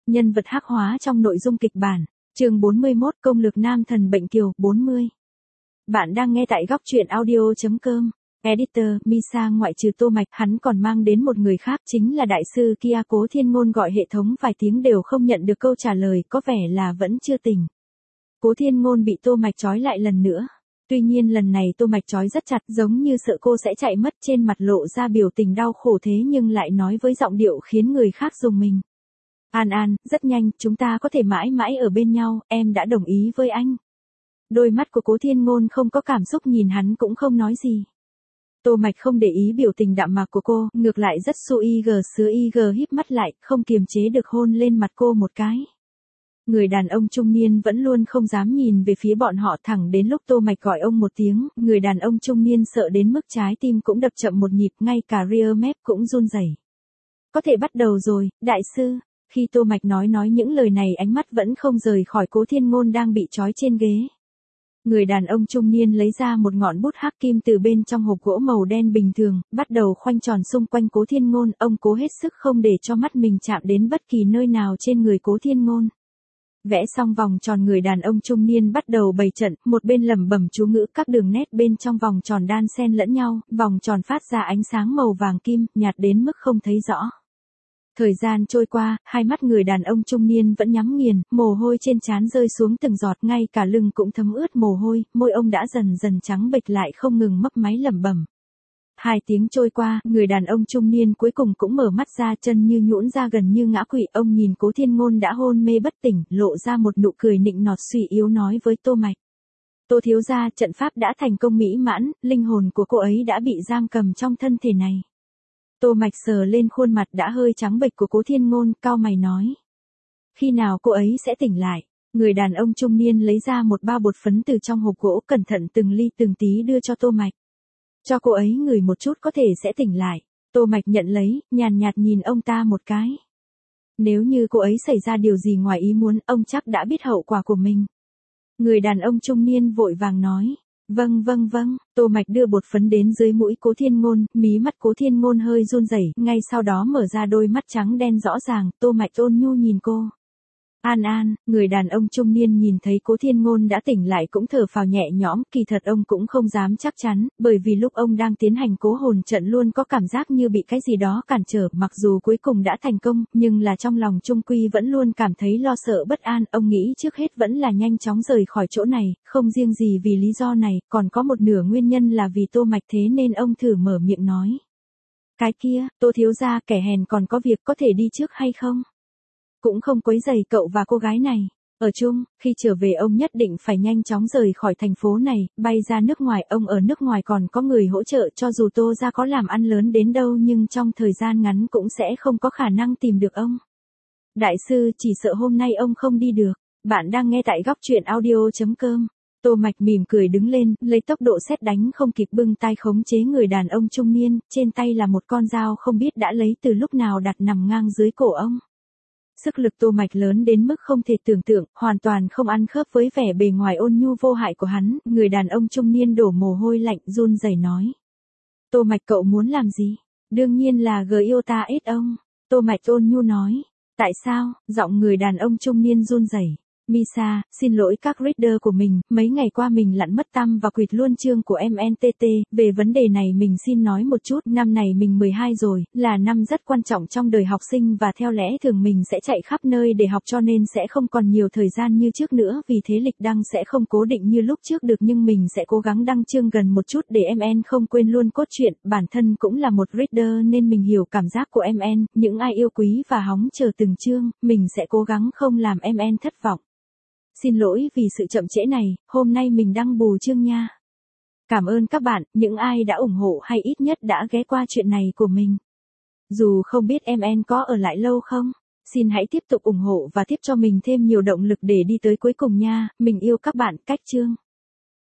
nhân vật hắc hóa trong nội dung kịch bản. Chương 41 Công lược nam thần bệnh kiều 40. Bạn đang nghe tại góc truyện audio.com. Editor, Misa ngoại trừ Tô Mạch, hắn còn mang đến một người khác chính là đại sư kia. Cố Thiên Ngôn gọi hệ thống vài tiếng đều không nhận được câu trả lời, có vẻ là vẫn chưa tỉnh. Cố Thiên Ngôn bị Tô Mạch trói lại lần nữa. Tuy nhiên lần này Tô Mạch trói rất chặt, giống như sợ cô sẽ chạy mất, trên mặt lộ ra biểu tình đau khổ thế nhưng lại nói với giọng điệu khiến người khác rùng mình. An, rất nhanh, chúng ta có thể mãi mãi ở bên nhau, em đã đồng ý với anh. Đôi mắt của Cố Thiên Ngôn không có cảm xúc, nhìn hắn cũng không nói gì. Tô Mạch không để ý biểu tình đạm mạc của cô, ngược lại rất sứa híp mắt lại, không kiềm chế được hôn lên mặt cô một cái. Người đàn ông trung niên vẫn luôn không dám nhìn về phía bọn họ, thẳng đến lúc Tô Mạch gọi ông một tiếng, người đàn ông trung niên sợ đến mức trái tim cũng đập chậm một nhịp, ngay cả rear mép cũng run rẩy. Có thể bắt đầu rồi, đại sư. Khi Tô Mạch nói những lời này, ánh mắt vẫn không rời khỏi Cố Thiên Ngôn đang bị trói trên ghế. Người đàn ông trung niên lấy ra một ngọn bút hắc kim từ bên trong hộp gỗ màu đen bình thường, bắt đầu khoanh tròn xung quanh Cố Thiên Ngôn, ông cố hết sức không để cho mắt mình chạm đến bất kỳ nơi nào trên người Cố Thiên Ngôn. Vẽ xong vòng tròn, người đàn ông trung niên bắt đầu bày trận, một bên lẩm bẩm chú ngữ, các đường nét bên trong vòng tròn đan xen lẫn nhau, vòng tròn phát ra ánh sáng màu vàng kim, nhạt đến mức không thấy rõ. Thời gian trôi qua, hai mắt người đàn ông trung niên vẫn nhắm nghiền, mồ hôi trên trán rơi xuống từng giọt, ngay cả lưng cũng thấm ướt mồ hôi, môi ông đã dần dần trắng bệch lại, không ngừng mấp máy lẩm bẩm. 2 tiếng trôi qua, người đàn ông trung niên cuối cùng cũng mở mắt ra, chân như nhũn ra, gần như ngã quỵ. Ông nhìn Cố Thiên Ngôn đã hôn mê bất tỉnh, lộ ra một nụ cười nịnh nọt suy yếu nói với Tô Mạch. Tô thiếu gia, trận pháp đã thành công mỹ mãn, linh hồn của cô ấy đã bị giam cầm trong thân thể này. Tô Mạch sờ lên khuôn mặt đã hơi trắng bệch của Cố Thiên Ngôn, cau mày nói. Khi nào cô ấy sẽ tỉnh lại? Người đàn ông trung niên lấy ra một bao bột phấn từ trong hộp gỗ, cẩn thận từng ly từng tí đưa cho Tô Mạch. Cho cô ấy ngửi một chút, có thể sẽ tỉnh lại. Tô Mạch nhận lấy, nhàn nhạt nhìn ông ta một cái. Nếu như cô ấy xảy ra điều gì ngoài ý muốn, ông chắc đã biết hậu quả của mình. Người đàn ông trung niên vội vàng nói. Vâng. Tô Mạch đưa bột phấn đến dưới mũi Cố Thiên Ngôn, mí mắt Cố Thiên Ngôn hơi run rẩy, ngay sau đó mở ra đôi mắt trắng đen rõ ràng. Tô Mạch ôn nhu nhìn cô. An, người đàn ông trung niên nhìn thấy Cố Thiên Ngôn đã tỉnh lại cũng thở phào nhẹ nhõm, kỳ thật ông cũng không dám chắc chắn, bởi vì lúc ông đang tiến hành cố hồn trận luôn có cảm giác như bị cái gì đó cản trở, mặc dù cuối cùng đã thành công, nhưng là trong lòng trung quy vẫn luôn cảm thấy lo sợ bất an. Ông nghĩ trước hết vẫn là nhanh chóng rời khỏi chỗ này, không riêng gì vì lý do này, còn có một nửa nguyên nhân là vì Tô Mạch, thế nên ông thử mở miệng nói. Cái kia, Tô thiếu gia, kẻ hèn còn có việc, có thể đi trước hay không? Cũng không quấy rầy cậu và cô gái này. Ở chung, khi trở về ông nhất định phải nhanh chóng rời khỏi thành phố này, bay ra nước ngoài. Ông ở nước ngoài còn có người hỗ trợ, cho dù Tô gia có làm ăn lớn đến đâu nhưng trong thời gian ngắn cũng sẽ không có khả năng tìm được ông. Đại sư, chỉ sợ hôm nay ông không đi được. Bạn đang nghe tại góc truyện audio.com. Tô Mạch mỉm cười đứng lên, lấy tốc độ sét đánh không kịp bưng tay khống chế người đàn ông trung niên, trên tay là một con dao không biết đã lấy từ lúc nào đặt nằm ngang dưới cổ ông. Sức lực Tô Mạch lớn đến mức không thể tưởng tượng, hoàn toàn không ăn khớp với vẻ bề ngoài ôn nhu vô hại của hắn. Người đàn ông trung niên đổ mồ hôi lạnh, run rẩy nói. Tô Mạch, cậu muốn làm gì? Đương nhiên là yêu ta ít ông. Tô Mạch ôn nhu nói. Tại sao? Giọng người đàn ông trung niên run rẩy. Misa, xin lỗi các reader của mình, mấy ngày qua mình lặn mất tăm và quỵt luôn chương của MNTT, về vấn đề này mình xin nói một chút. Năm này mình 12 rồi, là năm rất quan trọng trong đời học sinh và theo lẽ thường mình sẽ chạy khắp nơi để học, cho nên sẽ không còn nhiều thời gian như trước nữa, vì thế lịch đăng sẽ không cố định như lúc trước được, nhưng mình sẽ cố gắng đăng chương gần một chút để MN không quên luôn cốt truyện. Bản thân cũng là một reader nên mình hiểu cảm giác của MN, những ai yêu quý và hóng chờ từng chương, mình sẽ cố gắng không làm MN thất vọng. Xin lỗi vì sự chậm trễ này, hôm nay mình đăng bù chương nha. Cảm ơn các bạn, những ai đã ủng hộ hay ít nhất đã ghé qua chuyện này của mình. Dù không biết MN có ở lại lâu không, xin hãy tiếp tục ủng hộ và tiếp cho mình thêm nhiều động lực để đi tới cuối cùng nha. Mình yêu các bạn. Cách chương.